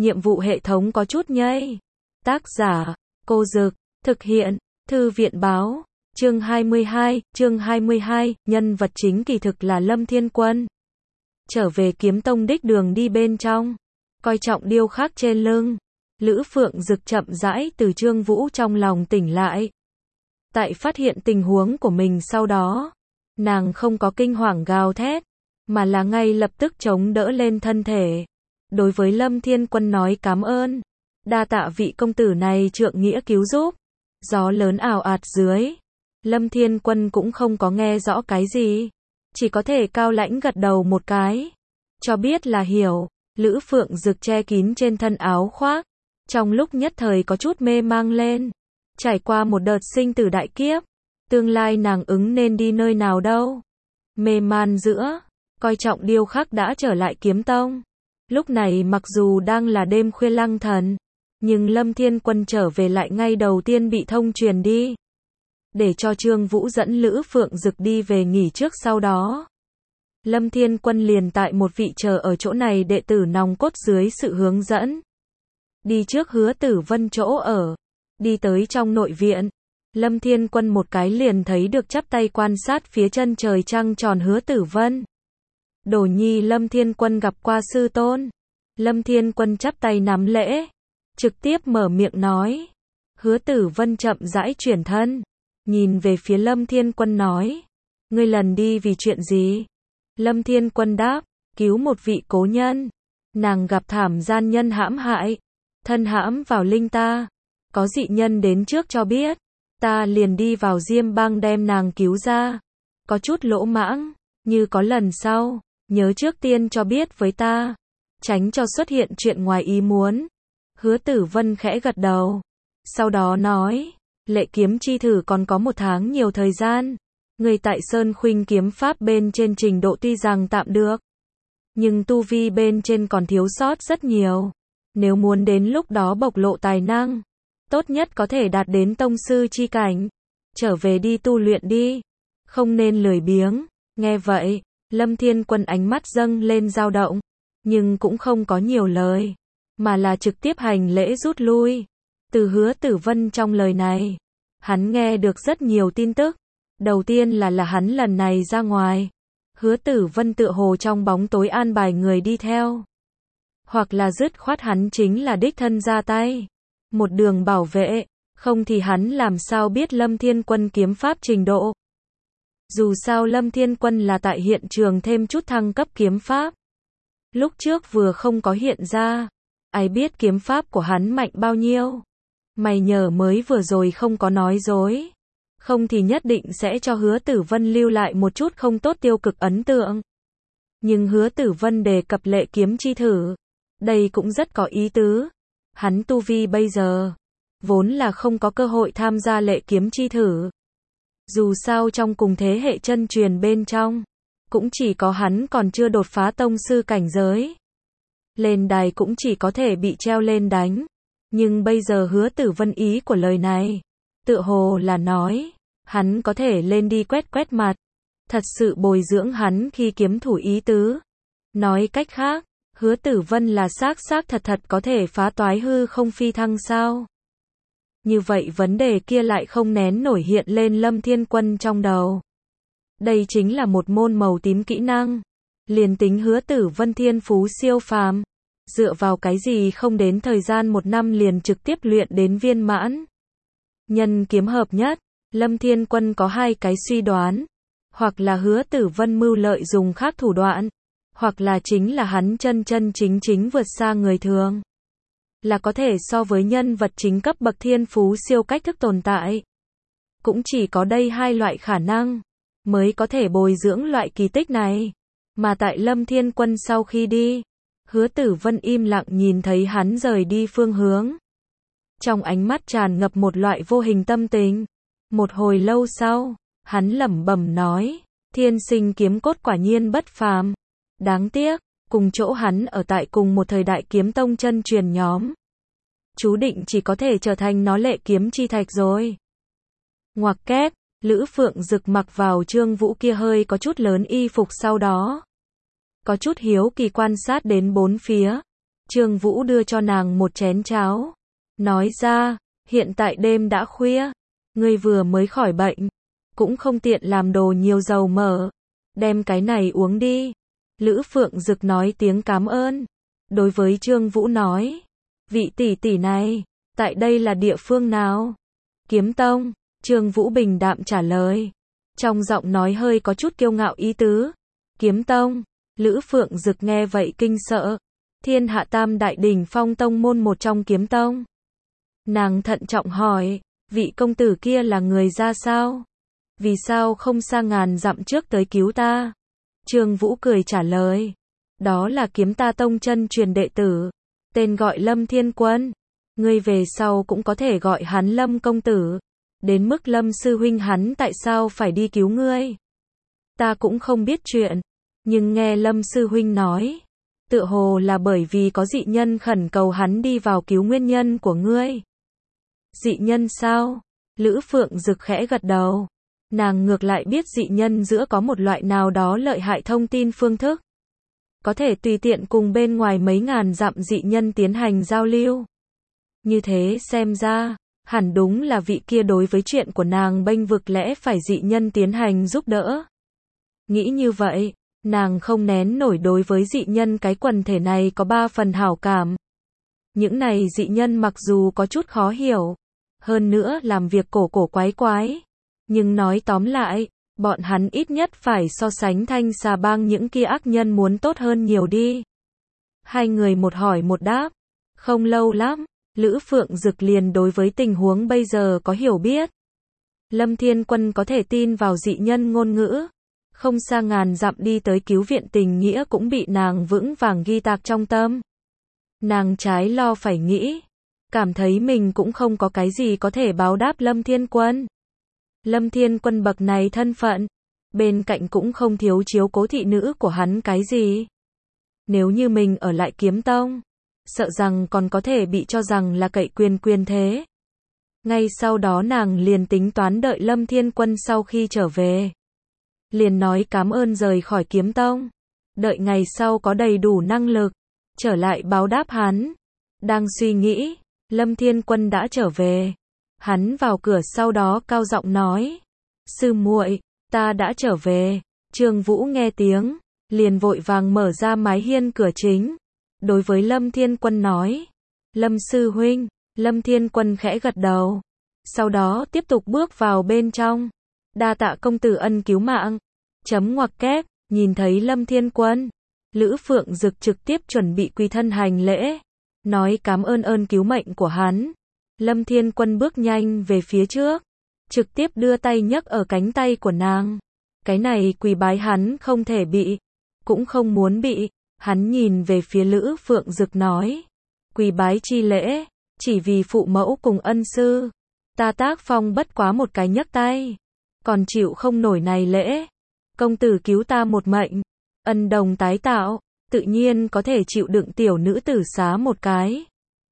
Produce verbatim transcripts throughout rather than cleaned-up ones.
nhiệm vụ hệ thống có chút nhây. Tác giả, Cô Dực, thực hiện, Thư viện Báo, chương hai mươi hai, chương hai mươi hai, nhân vật chính kỳ thực là Lâm Thiên Quân. Trở về kiếm tông đích đường đi bên trong, coi trọng điêu khắc trên lưng, Lữ Phượng Dực chậm rãi từ Trương Vũ trong lòng tỉnh lại. Tại phát hiện tình huống của mình sau đó, nàng không có kinh hoàng gào thét, mà là ngay lập tức chống đỡ lên thân thể. Đối với Lâm Thiên Quân nói cảm ơn, đa tạ vị công tử này trượng nghĩa cứu giúp. Gió lớn ào ạt dưới, Lâm Thiên Quân cũng không có nghe rõ cái gì, chỉ có thể cao lãnh gật đầu một cái, cho biết là hiểu. Lữ Phượng Dực che kín trên thân áo khoác, trong lúc nhất thời có chút mê mang lên. Trải qua một đợt sinh tử đại kiếp, tương lai nàng ứng nên đi nơi nào đâu. Mê man giữa, coi trọng điêu khắc đã trở lại kiếm tông. Lúc này mặc dù đang là đêm khuya lăng thần, nhưng Lâm Thiên Quân trở về lại ngay đầu tiên bị thông truyền đi. Để cho Trương Vũ dẫn Lữ Phượng Dực đi về nghỉ trước, sau đó Lâm Thiên Quân liền tại một vị chờ ở chỗ này đệ tử nòng cốt dưới sự hướng dẫn. Đi trước Hứa Tử Vân chỗ ở, đi tới trong nội viện. Lâm Thiên Quân một cái liền thấy được chắp tay quan sát phía chân trời trăng tròn Hứa Tử Vân. Đồ nhi Lâm Thiên Quân gặp qua sư tôn. Lâm Thiên Quân chắp tay nắm lễ, trực tiếp mở miệng nói. Hứa Tử Vân chậm rãi chuyển thân, nhìn về phía Lâm Thiên Quân nói. Ngươi lần đi vì chuyện gì? Lâm Thiên Quân đáp, cứu một vị cố nhân. Nàng gặp thảm gian nhân hãm hại, thân hãm vào linh ta. Có dị nhân đến trước cho biết, ta liền đi vào Diêm Bang đem nàng cứu ra. Có chút lỗ mãng, như có lần sau, nhớ trước tiên cho biết với ta, tránh cho xuất hiện chuyện ngoài ý muốn. Hứa Tử Vân khẽ gật đầu, sau đó nói, lệ kiếm chi thử còn có một tháng nhiều thời gian. Người tại Sơn Khuynh kiếm pháp bên trên trình độ tuy rằng tạm được, nhưng tu vi bên trên còn thiếu sót rất nhiều. Nếu muốn đến lúc đó bộc lộ tài năng, tốt nhất có thể đạt đến tông sư chi cảnh. Trở về đi tu luyện đi, không nên lười biếng. Nghe vậy, Lâm Thiên Quân ánh mắt dâng lên dao động, nhưng cũng không có nhiều lời, mà là trực tiếp hành lễ rút lui. Từ Hứa Tử Vân trong lời này, hắn nghe được rất nhiều tin tức. Đầu tiên là là hắn lần này ra ngoài, Hứa Tử Vân tựa hồ trong bóng tối an bài người đi theo, hoặc là dứt khoát hắn chính là đích thân ra tay, một đường bảo vệ, không thì hắn làm sao biết Lâm Thiên Quân kiếm pháp trình độ. Dù sao Lâm Thiên Quân là tại hiện trường thêm chút thăng cấp kiếm pháp, lúc trước vừa không có hiện ra, ai biết kiếm pháp của hắn mạnh bao nhiêu. Mày nhờ mới vừa rồi không có nói dối, không thì nhất định sẽ cho Hứa Tử Vân lưu lại một chút không tốt tiêu cực ấn tượng. Nhưng Hứa Tử Vân đề cập lệ kiếm chi thử, đây cũng rất có ý tứ. Hắn tu vi bây giờ, vốn là không có cơ hội tham gia lệ kiếm chi thử. Dù sao trong cùng thế hệ chân truyền bên trong, cũng chỉ có hắn còn chưa đột phá tông sư cảnh giới. Lên đài cũng chỉ có thể bị treo lên đánh. Nhưng bây giờ Hứa Tử Vân ý của lời này, tựa hồ là nói, hắn có thể lên đi quét quét mặt, thật sự bồi dưỡng hắn khi kiếm thủ ý tứ. Nói cách khác, Hứa Tử Vân là xác xác thật thật có thể phá toái hư không phi thăng sao? Như vậy vấn đề kia lại không nén nổi hiện lên Lâm Thiên Quân trong đầu. Đây chính là một môn màu tím kỹ năng. Liền tính Hứa Tử Vân thiên phú siêu phàm, dựa vào cái gì không đến thời gian một năm liền trực tiếp luyện đến viên mãn. Nhân kiếm hợp nhất, Lâm Thiên Quân có hai cái suy đoán. Hoặc là Hứa Tử Vân mưu lợi dùng khác thủ đoạn, hoặc là chính là hắn chân chân chính chính vượt xa người thường, là có thể so với nhân vật chính cấp bậc thiên phú siêu cách thức tồn tại. Cũng chỉ có đây hai loại khả năng, mới có thể bồi dưỡng loại kỳ tích này. Mà tại Lâm Thiên Quân sau khi đi, Hứa Tử Vân im lặng nhìn thấy hắn rời đi phương hướng. Trong ánh mắt tràn ngập một loại vô hình tâm tình. Một hồi lâu sau, hắn lẩm bẩm nói, thiên sinh kiếm cốt quả nhiên bất phàm. Đáng tiếc, cùng chỗ hắn ở tại cùng một thời đại kiếm tông chân truyền nhóm, chú định chỉ có thể trở thành nó lệ kiếm chi thạch rồi. Ngoặc kép, Lữ Phượng Dực mặc vào Trương Vũ kia hơi có chút lớn y phục, sau đó có chút hiếu kỳ quan sát đến bốn phía. Trương Vũ đưa cho nàng một chén cháo. Nói ra, hiện tại đêm đã khuya. Ngươi vừa mới khỏi bệnh. Cũng không tiện làm đồ nhiều dầu mỡ. Đem cái này uống đi. Lữ Phượng Dực nói tiếng cảm ơn. Đối với Trương Vũ nói. Vị tỷ tỷ này, tại đây là địa phương nào? Kiếm Tông. Trương Vũ bình đạm trả lời. Trong giọng nói hơi có chút kiêu ngạo ý tứ. Kiếm Tông. Lữ Phượng Dực nghe vậy kinh sợ. Thiên hạ tam đại đỉnh phong tông môn một trong Kiếm Tông. Nàng thận trọng hỏi. Vị công tử kia là người ra sao? Vì sao không xa ngàn dặm trước tới cứu ta? Trương Vũ cười trả lời. Đó là Kiếm Ta tông chân truyền đệ tử. Tên gọi Lâm Thiên Quân. Ngươi về sau cũng có thể gọi hắn Lâm công tử. Đến mức Lâm sư huynh hắn tại sao phải đi cứu ngươi? Ta cũng không biết chuyện. Nhưng nghe Lâm sư huynh nói. Tựa hồ là bởi vì có dị nhân khẩn cầu hắn đi vào cứu nguyên nhân của ngươi. Dị nhân sao? Lữ Phượng Dực khẽ gật đầu. Nàng ngược lại biết dị nhân giữa có một loại nào đó lợi hại thông tin phương thức. Có thể tùy tiện cùng bên ngoài mấy ngàn dặm dị nhân tiến hành giao lưu. Như thế xem ra, hẳn đúng là vị kia đối với chuyện của nàng bênh vực lẽ phải dị nhân tiến hành giúp đỡ. Nghĩ như vậy, nàng không nén nổi đối với dị nhân cái quần thể này có ba phần hảo cảm. Những này dị nhân mặc dù có chút khó hiểu, hơn nữa làm việc cổ cổ quái quái, nhưng nói tóm lại, bọn hắn ít nhất phải so sánh Thanh Xà Bang những kia ác nhân muốn tốt hơn nhiều đi. Hai người một hỏi một đáp. Không lâu lắm, Lữ Phượng Dực liền đối với tình huống bây giờ có hiểu biết. Lâm Thiên Quân có thể tin vào dị nhân ngôn ngữ. Không xa ngàn dặm đi tới cứu viện tình nghĩa cũng bị nàng vững vàng ghi tạc trong tâm. Nàng trái lo phải nghĩ. Cảm thấy mình cũng không có cái gì có thể báo đáp Lâm Thiên Quân. Lâm Thiên Quân bậc này thân phận, bên cạnh cũng không thiếu chiếu cố thị nữ của hắn cái gì. Nếu như mình ở lại Kiếm Tông, sợ rằng còn có thể bị cho rằng là cậy quyền quyền thế. Ngay sau đó nàng liền tính toán đợi Lâm Thiên Quân sau khi trở về. Liền nói cảm ơn rời khỏi Kiếm Tông. Đợi ngày sau có đầy đủ năng lực, trở lại báo đáp hắn. Đang suy nghĩ, Lâm Thiên Quân đã trở về. Hắn vào cửa sau đó cao giọng nói. Sư muội, ta đã trở về. Trương Vũ nghe tiếng, liền vội vàng mở ra mái hiên cửa chính. Đối với Lâm Thiên Quân nói. Lâm sư huynh. Lâm Thiên Quân khẽ gật đầu. Sau đó tiếp tục bước vào bên trong. Đa tạ công tử ân cứu mạng. Chấm ngoặc kép, nhìn thấy Lâm Thiên Quân. Lữ Phượng Dực trực tiếp chuẩn bị quy thân hành lễ. Nói cảm ơn ơn cứu mệnh của hắn. Lâm Thiên Quân bước nhanh về phía trước. Trực tiếp đưa tay nhấc ở cánh tay của nàng. Cái này quỳ bái hắn không thể bị. Cũng không muốn bị. Hắn nhìn về phía Lữ Phượng Dực nói. Quỳ bái chi lễ. Chỉ vì phụ mẫu cùng ân sư. Ta tác phong bất quá một cái nhấc tay. Còn chịu không nổi này lễ. Công tử cứu ta một mệnh. Ân đồng tái tạo. Tự nhiên có thể chịu đựng tiểu nữ tử xá một cái.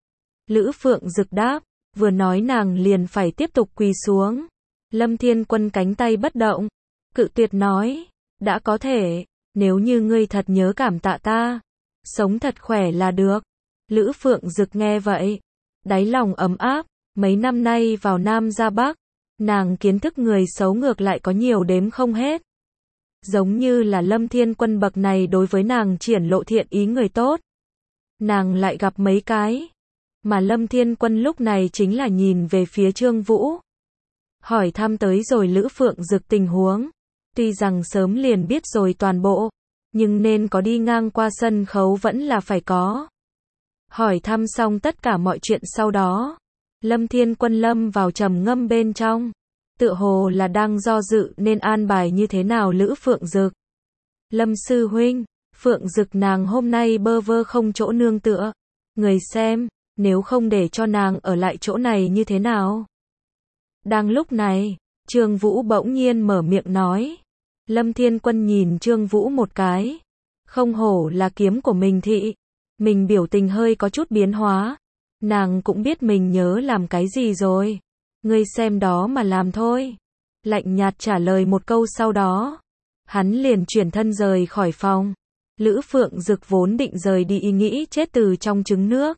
Lữ Phượng Dực đáp. Vừa nói nàng liền phải tiếp tục quỳ xuống. Lâm Thiên Quân cánh tay bất động. Cự tuyệt nói. Đã có thể. Nếu như ngươi thật nhớ cảm tạ ta. Sống thật khỏe là được. Lữ Phượng Dực nghe vậy. Đáy lòng ấm áp. Mấy năm nay vào Nam ra Bắc. Nàng kiến thức người xấu ngược lại có nhiều đếm không hết. Giống như là Lâm Thiên Quân bậc này đối với nàng triển lộ thiện ý người tốt. Nàng lại gặp mấy cái. Mà Lâm Thiên Quân lúc này chính là nhìn về phía Trương Vũ. Hỏi thăm tới rồi Lữ Phượng Dực tình huống. Tuy rằng sớm liền biết rồi toàn bộ. Nhưng nên có đi ngang qua sân khấu vẫn là phải có. Hỏi thăm xong tất cả mọi chuyện sau đó. Lâm Thiên Quân lâm vào trầm ngâm bên trong. Tựa hồ là đang do dự nên an bài như thế nào Lữ Phượng Dực. Lâm sư huynh, Phượng Dực nàng hôm nay bơ vơ không chỗ nương tựa. Người xem, nếu không để cho nàng ở lại chỗ này như thế nào? Đang lúc này, Trương Vũ bỗng nhiên mở miệng nói. Lâm Thiên Quân nhìn Trương Vũ một cái. Không hổ là kiếm của mình thị. Mình biểu tình hơi có chút biến hóa. Nàng cũng biết mình nhớ làm cái gì rồi. Ngươi xem đó mà làm thôi. Lạnh nhạt trả lời một câu sau đó. Hắn liền chuyển thân rời khỏi phòng. Lữ Phượng Dực vốn định rời đi ý nghĩ chết từ trong trứng nước.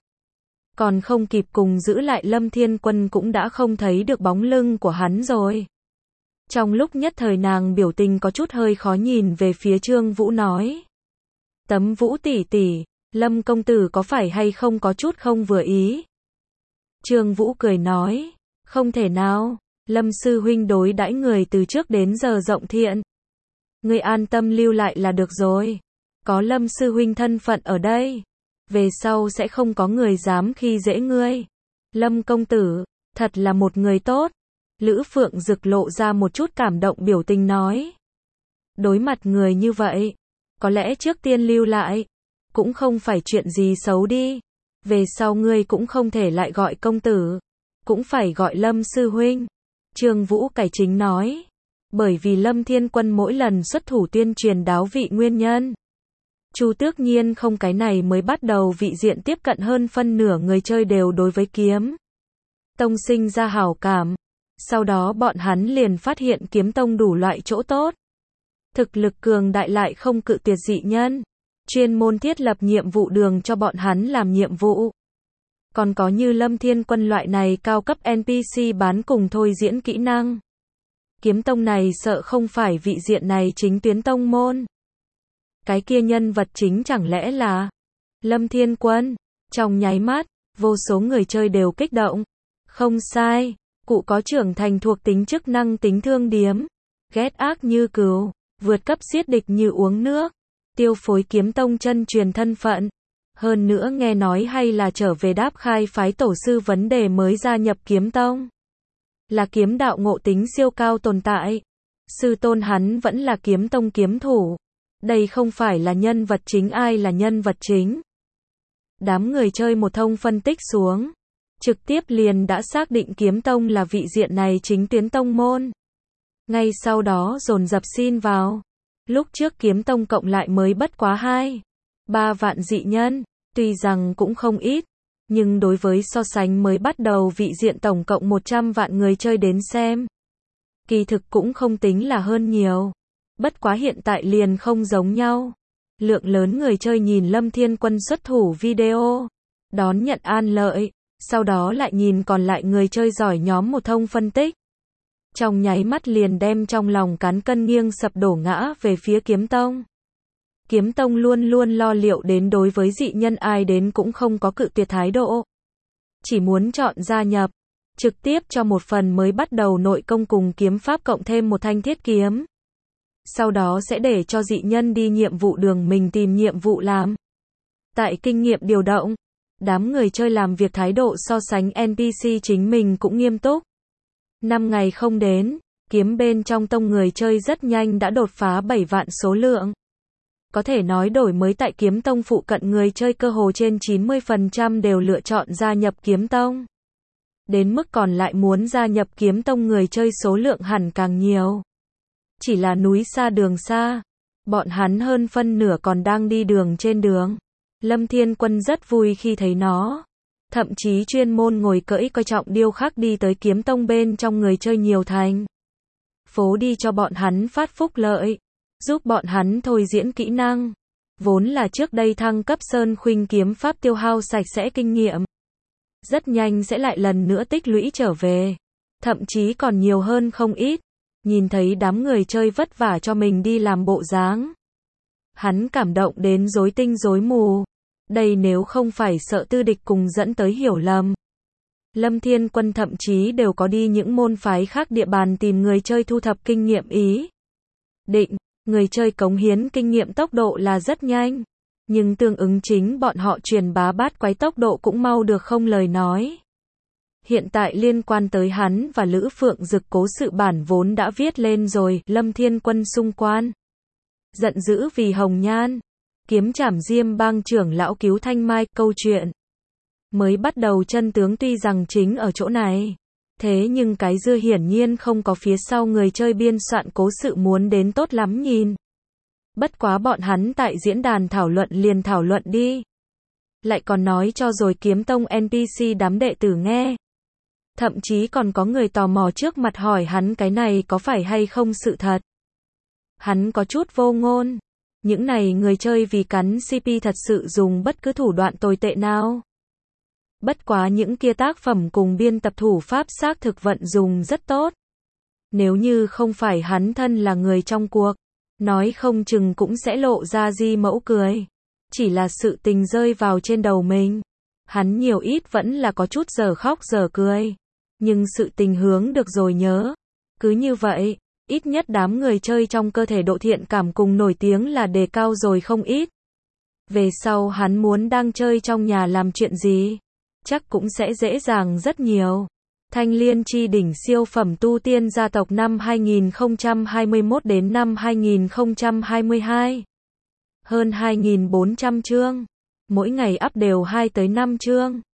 Còn không kịp cùng giữ lại Lâm Thiên Quân cũng đã không thấy được bóng lưng của hắn rồi. Trong lúc nhất thời nàng biểu tình có chút hơi khó nhìn về phía Trương Vũ nói. Tấm Vũ tỷ tỷ, Lâm công tử có phải hay không có chút không vừa ý? Trương Vũ cười nói. Không thể nào, Lâm sư huynh đối đãi người từ trước đến giờ rộng thiện. Ngươi an tâm lưu lại là được rồi. Có Lâm sư huynh thân phận ở đây. Về sau sẽ không có người dám khi dễ ngươi. Lâm công tử, thật là một người tốt. Lữ Phượng Dực lộ ra một chút cảm động biểu tình nói. Đối mặt người như vậy, có lẽ trước tiên lưu lại, cũng không phải chuyện gì xấu đi. Về sau ngươi cũng không thể lại gọi công tử, cũng phải gọi Lâm sư huynh. Trương Vũ cải chính nói. Bởi vì Lâm Thiên Quân mỗi lần xuất thủ tuyên truyền đáo vị nguyên nhân. Chu Tước Nhiên không cái này mới bắt đầu vị diện tiếp cận hơn phân nửa người chơi đều đối với kiếm tông sinh ra hảo cảm. Sau đó bọn hắn liền phát hiện kiếm tông đủ loại chỗ tốt. Thực lực cường đại lại không cự tuyệt dị nhân. Chuyên môn thiết lập nhiệm vụ đường cho bọn hắn làm nhiệm vụ. Còn có như Lâm Thiên Quân loại này cao cấp en pê xê bán cùng thôi diễn kỹ năng. Kiếm tông này sợ không phải vị diện này chính tuyến tông môn. Cái kia nhân vật chính chẳng lẽ là Lâm Thiên Quân? Trong nháy mắt, vô số người chơi đều kích động. Không sai, cụ có trưởng thành thuộc tính chức năng tính thương điếm. Ghét ác như cừu, vượt cấp giết địch như uống nước. Tiêu phối kiếm tông chân truyền thân phận. Hơn nữa nghe nói hay là trở về đáp khai phái tổ sư vấn đề mới gia nhập kiếm tông. Là kiếm đạo ngộ tính siêu cao tồn tại. Sư tôn hắn vẫn là kiếm tông kiếm thủ. Đây không phải là nhân vật chính, ai là nhân vật chính. Đám người chơi một thông phân tích xuống. Trực tiếp liền đã xác định kiếm tông là vị diện này chính tuyến tông môn. Ngay sau đó dồn dập xin vào. Lúc trước kiếm tông cộng lại mới bất quá hai, ba vạn dị nhân. Tuy rằng cũng không ít. Nhưng đối với so sánh mới bắt đầu vị diện tổng cộng một trăm vạn người chơi đến xem. Kỳ thực cũng không tính là hơn nhiều. Bất quá hiện tại liền không giống nhau. Lượng lớn người chơi nhìn Lâm Thiên Quân xuất thủ video. Đón nhận an lợi. Sau đó lại nhìn còn lại người chơi giỏi nhóm một thông phân tích. Trong nháy mắt liền đem trong lòng cán cân nghiêng sập đổ ngã về phía kiếm tông. Kiếm tông luôn luôn lo liệu đến đối với dị nhân ai đến cũng không có cự tuyệt thái độ. Chỉ muốn chọn gia nhập. Trực tiếp cho một phần mới bắt đầu nội công cùng kiếm pháp cộng thêm một thanh thiết kiếm. Sau đó sẽ để cho dị nhân đi nhiệm vụ đường mình tìm nhiệm vụ làm. Tại kinh nghiệm điều động, đám người chơi làm việc thái độ so sánh en pê xê chính mình cũng nghiêm túc. Năm ngày không đến, kiếm bên trong tông người chơi rất nhanh đã đột phá bảy vạn số lượng. Có thể nói đổi mới tại kiếm tông phụ cận người chơi cơ hồ trên chín mươi phần trăm đều lựa chọn gia nhập kiếm tông. Đến mức còn lại muốn gia nhập kiếm tông người chơi số lượng hẳn càng nhiều. Chỉ là núi xa đường xa. Bọn hắn hơn phân nửa còn đang đi đường trên đường. Lâm Thiên Quân rất vui khi thấy nó. Thậm chí chuyên môn ngồi cưỡi coi trọng điêu khắc đi tới kiếm tông bên trong người chơi nhiều thành phố đi cho bọn hắn phát phúc lợi. Giúp bọn hắn thôi diễn kỹ năng. Vốn là trước đây thăng cấp sơn khuynh kiếm pháp tiêu hao sạch sẽ kinh nghiệm. Rất nhanh sẽ lại lần nữa tích lũy trở về. Thậm chí còn nhiều hơn không ít. Nhìn thấy đám người chơi vất vả cho mình đi làm bộ dáng. Hắn cảm động đến rối tinh rối mù. Đây nếu không phải sợ tư địch cùng dẫn tới hiểu lầm. Lâm Thiên Quân thậm chí đều có đi những môn phái khác địa bàn tìm người chơi thu thập kinh nghiệm ý. Định, người chơi cống hiến kinh nghiệm tốc độ là rất nhanh. Nhưng tương ứng chính bọn họ truyền bá bát quái tốc độ cũng mau được không lời nói. Hiện tại liên quan tới hắn và Lữ Phượng Dực cố sự bản vốn đã viết lên rồi, Lâm Thiên Quân xung quan. Giận dữ vì Hồng Nhan. Kiếm trảm Diêm Bang trưởng lão cứu Thanh Mai, câu chuyện. Mới bắt đầu chân tướng tuy rằng chính ở chỗ này. Thế nhưng cái dưa hiển nhiên không có phía sau người chơi biên soạn cố sự muốn đến tốt lắm nhìn. Bất quá bọn hắn tại diễn đàn thảo luận liền thảo luận đi. Lại còn nói cho rồi kiếm tông en pê xê đám đệ tử nghe. Thậm chí còn có người tò mò trước mặt hỏi hắn cái này có phải hay không sự thật. Hắn có chút vô ngôn. Những này người chơi vì cắn xê pê thật sự dùng bất cứ thủ đoạn tồi tệ nào. Bất quá những kia tác phẩm cùng biên tập thủ pháp xác thực vận dùng rất tốt. Nếu như không phải hắn thân là người trong cuộc, nói không chừng cũng sẽ lộ ra di mẫu cười. Chỉ là sự tình rơi vào trên đầu mình. Hắn nhiều ít vẫn là có chút giờ khóc giờ cười. Nhưng sự tình hướng được rồi nhớ. Cứ như vậy, ít nhất đám người chơi trong cơ thể độ thiện cảm cùng nổi tiếng là đề cao rồi không ít. Về sau hắn muốn đang chơi trong nhà làm chuyện gì, chắc cũng sẽ dễ dàng rất nhiều. Thanh Liên chi đỉnh siêu phẩm tu tiên gia tộc năm hai nghìn không trăm hai mươi mốt đến năm hai nghìn không trăm hai mươi hai. Hơn hai nghìn bốn trăm chương. Mỗi ngày up đều hai tới năm chương.